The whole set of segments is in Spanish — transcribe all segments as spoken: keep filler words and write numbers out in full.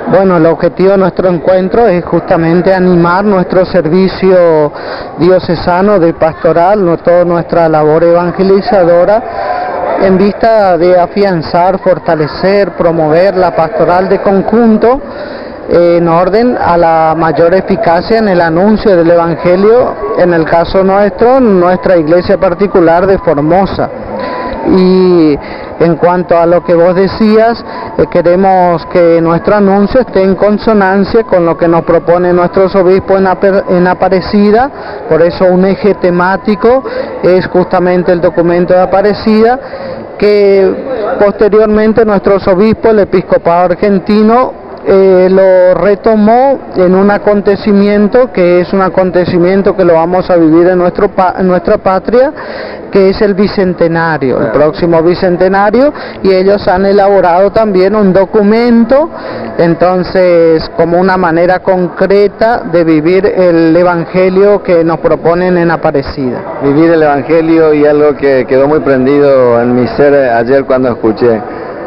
Bueno, el objetivo de nuestro encuentro es justamente animar nuestro servicio diocesano de pastoral, no, toda nuestra labor evangelizadora, en vista de afianzar, fortalecer, promover la pastoral de conjunto eh, en orden a la mayor eficacia en el anuncio del Evangelio, en el caso nuestro, nuestra iglesia particular de Formosa. Y en cuanto a lo que vos decías, eh, queremos que nuestro anuncio esté en consonancia con lo que nos propone nuestros obispos en, en Aparecida. Por eso un eje temático es justamente el documento de Aparecida, que posteriormente nuestros obispos, el episcopado argentino, Eh, lo retomó en un acontecimiento que es un acontecimiento que lo vamos a vivir en, nuestro pa en nuestra patria, que es el Bicentenario, el próximo Bicentenario, y ellos han elaborado también un documento, entonces como una manera concreta de vivir el Evangelio que nos proponen en Aparecida. Vivir el Evangelio, y algo que quedó muy prendido en mi ser ayer cuando escuché: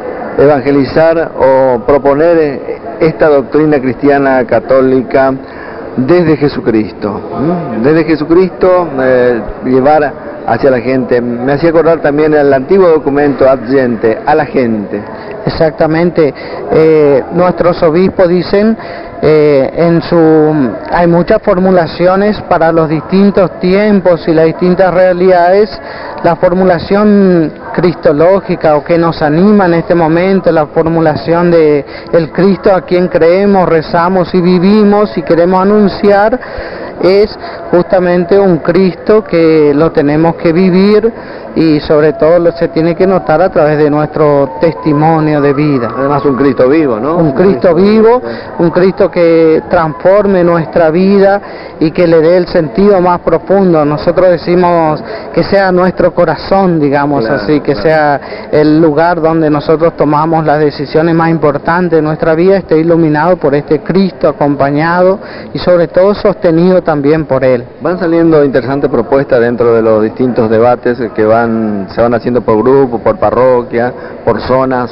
evangelizar o proponer esta doctrina cristiana católica desde Jesucristo, ¿no? Desde Jesucristo, eh, llevar hacia la gente. Me hacía acordar también el antiguo documento Ad Gente, a la gente. Exactamente, eh, nuestros obispos dicen, eh, en su, hay muchas formulaciones para los distintos tiempos y las distintas realidades. La formulación cristológica, o que nos anima en este momento, la formulación de el Cristo a quien creemos, rezamos y vivimos y queremos anunciar, es justamente un Cristo que lo tenemos que vivir, y sobre todo lo se tiene que notar a través de nuestro testimonio de vida. Además un Cristo vivo, ¿no? Un Cristo vivo, un Cristo que transforme nuestra vida y que le dé el sentido más profundo. Nosotros decimos que sea nuestro corazón, digamos, claro, así, que claro. sea el lugar donde nosotros tomamos las decisiones más importantes de nuestra vida, esté iluminado por este Cristo, acompañado y sobre todo sostenido también por Él. Van saliendo interesantes propuestas dentro de los distintos debates que van se van haciendo por grupo, por parroquia, por zonas.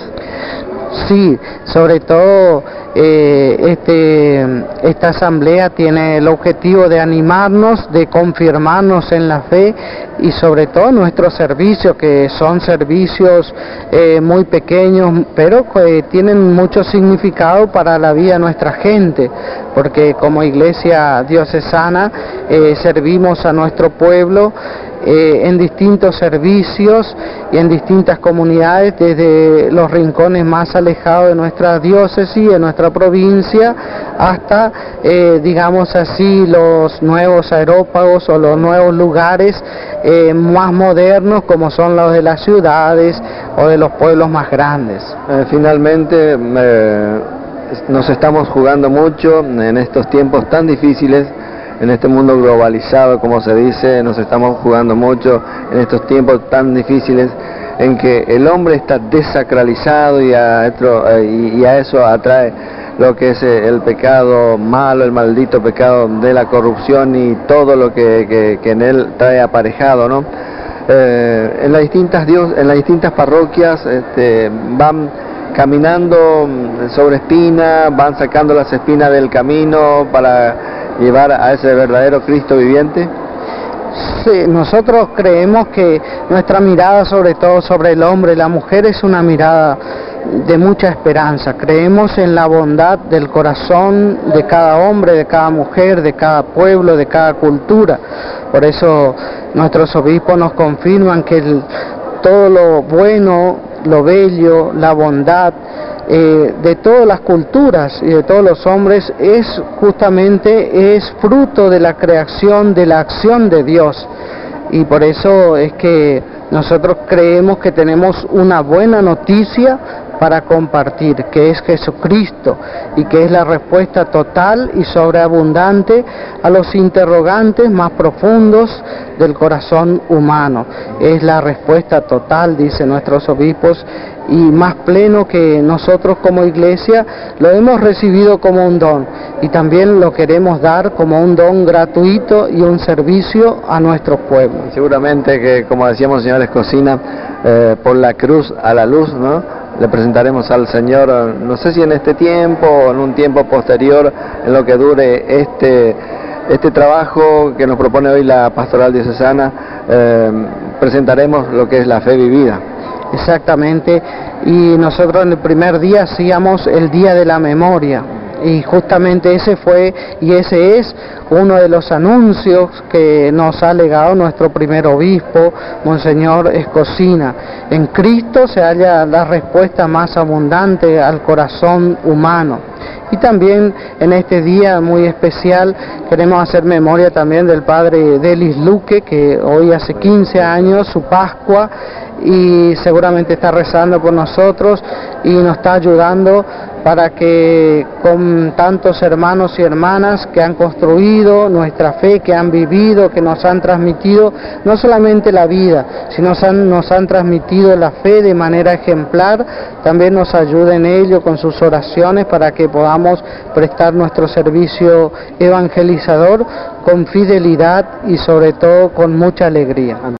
Sí, sobre todo eh, este, esta asamblea tiene el objetivo de animarnos, de confirmarnos en la fe, y sobre todo nuestros servicios, que son servicios eh, muy pequeños, pero que tienen mucho significado para la vida de nuestra gente, porque como iglesia diocesana eh, servimos a nuestro pueblo Eh, en distintos servicios y en distintas comunidades, desde los rincones más alejados de nuestra diócesis, de nuestra provincia, hasta, eh, digamos así, los nuevos aerópagos o los nuevos lugares eh, más modernos, como son los de las ciudades o de los pueblos más grandes. Eh, finalmente, eh, nos estamos jugando mucho en estos tiempos tan difíciles. En este mundo globalizado, como se dice, nos estamos jugando mucho en estos tiempos tan difíciles en que el hombre está desacralizado, y a, esto, y a eso atrae lo que es el pecado malo, el maldito pecado de la corrupción y todo lo que, que, que en él trae aparejado, ¿no? Eh, en las distintas dios, en las distintas parroquias este, van caminando sobre espinas, van sacando las espinas del camino para llevar a ese verdadero Cristo viviente. Sí, nosotros creemos que nuestra mirada, sobre todo sobre el hombre y la mujer, es una mirada de mucha esperanza. Creemos en la bondad del corazón de cada hombre, de cada mujer, de cada pueblo, de cada cultura. Por eso nuestros obispos nos confirman que el, todo lo bueno, lo bello, la bondad Eh, de todas las culturas y de todos los hombres es justamente es fruto de la creación, de la acción de Dios, y por eso es que nosotros creemos que tenemos una buena noticia para compartir, que es Jesucristo, y que es la respuesta total y sobreabundante a los interrogantes más profundos del corazón humano. Es la respuesta total, dicen nuestros obispos, y más pleno que nosotros como iglesia lo hemos recibido como un don, y también lo queremos dar como un don gratuito y un servicio a nuestros pueblos. Seguramente que, como decíamos, señores Cocina, eh, por la cruz a la luz, ¿no? le presentaremos al Señor, no sé si en este tiempo o en un tiempo posterior, en lo que dure este, este trabajo que nos propone hoy la Pastoral Diocesana, eh, presentaremos lo que es la fe vivida. Exactamente, y nosotros en el primer día hacíamos el Día de la Memoria, y justamente ese fue y ese es uno de los anuncios que nos ha legado nuestro primer obispo, Monseñor Escocina. En Cristo se halla la respuesta más abundante al corazón humano. Y también en este día muy especial queremos hacer memoria también del padre Delis Luque, que hoy hace quince años, su Pascua, y seguramente está rezando por nosotros y nos está ayudando para que con tantos hermanos y hermanas que han construido nuestra fe, que han vivido, que nos han transmitido no solamente la vida, sino nos han, nos han transmitido la fe de manera ejemplar, también nos ayuden ellos con sus oraciones para que podamos prestar nuestro servicio evangelizador con fidelidad y sobre todo con mucha alegría.